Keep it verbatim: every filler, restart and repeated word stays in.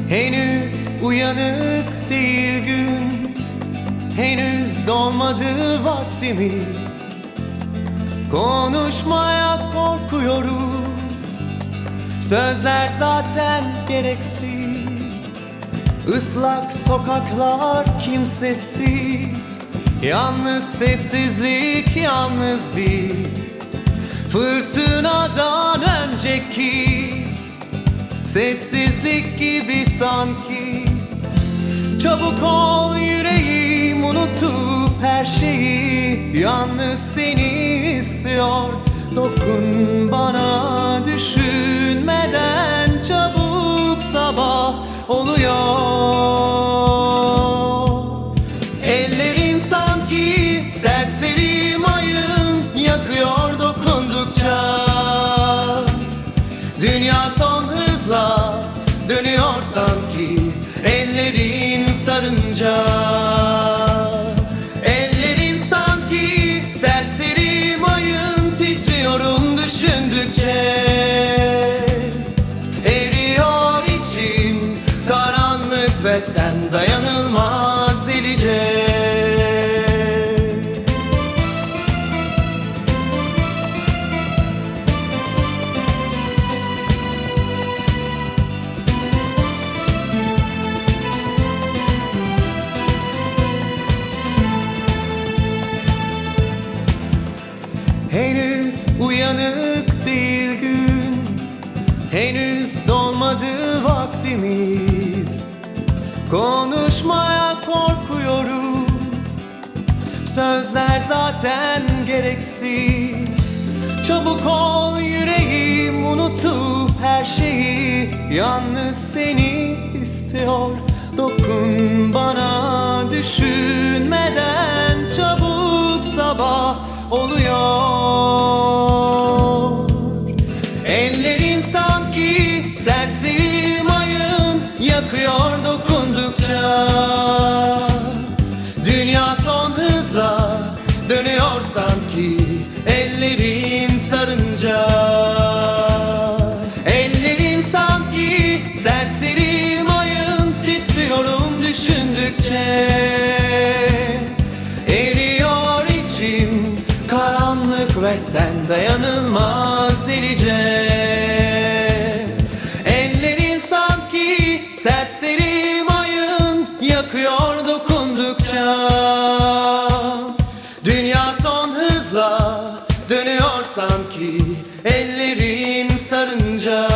Henüz uyanık değil gün, henüz dolmadı vaktimiz. Konuşmaya korkuyorum, sözler zaten gereksiz. Islak sokaklar kimsesiz, yalnız sessizlik, yalnız biz. Fırtınadan önceki sessizlik gibi sanki. Çabuk ol yüreğim, unutup her şeyi, yalnız seni istiyor. Dokun bana düşünmeden, çabuk sabah oluyor. Ellerin sanki serseri mayın, yakıyor dokundukça. Dünya son hızla dönüyor sanki, ellerin sarınca. Ellerin sanki serseri mayın, titriyorum düşündükçe. Eriyor içim karanlık ve sen dayanılmaz delice. Henüz uyanık değil gün, henüz dolmadı vaktimiz. Konuşmaya korkuyorum, sözler zaten gereksiz. Çabuk ol yüreğim, unutup her şeyi, yalnız seni istiyor. Dokun bana düşünmeden, çabuk sabah oluyor. Ellerin sanki serseri mayın, yakıyor dokundukça. Dünya son hızla dönüyor sanki, ellerin sarınca. Ellerin sanki serseri mayın, titriyorum düşündükçe. Eriyor içim karanlık ve sen dayanılmaz delice. Ellerin sanki serseri mayın, yakıyor dokundukça. Dünya son hızla dönüyor sanki, ellerin sarınca.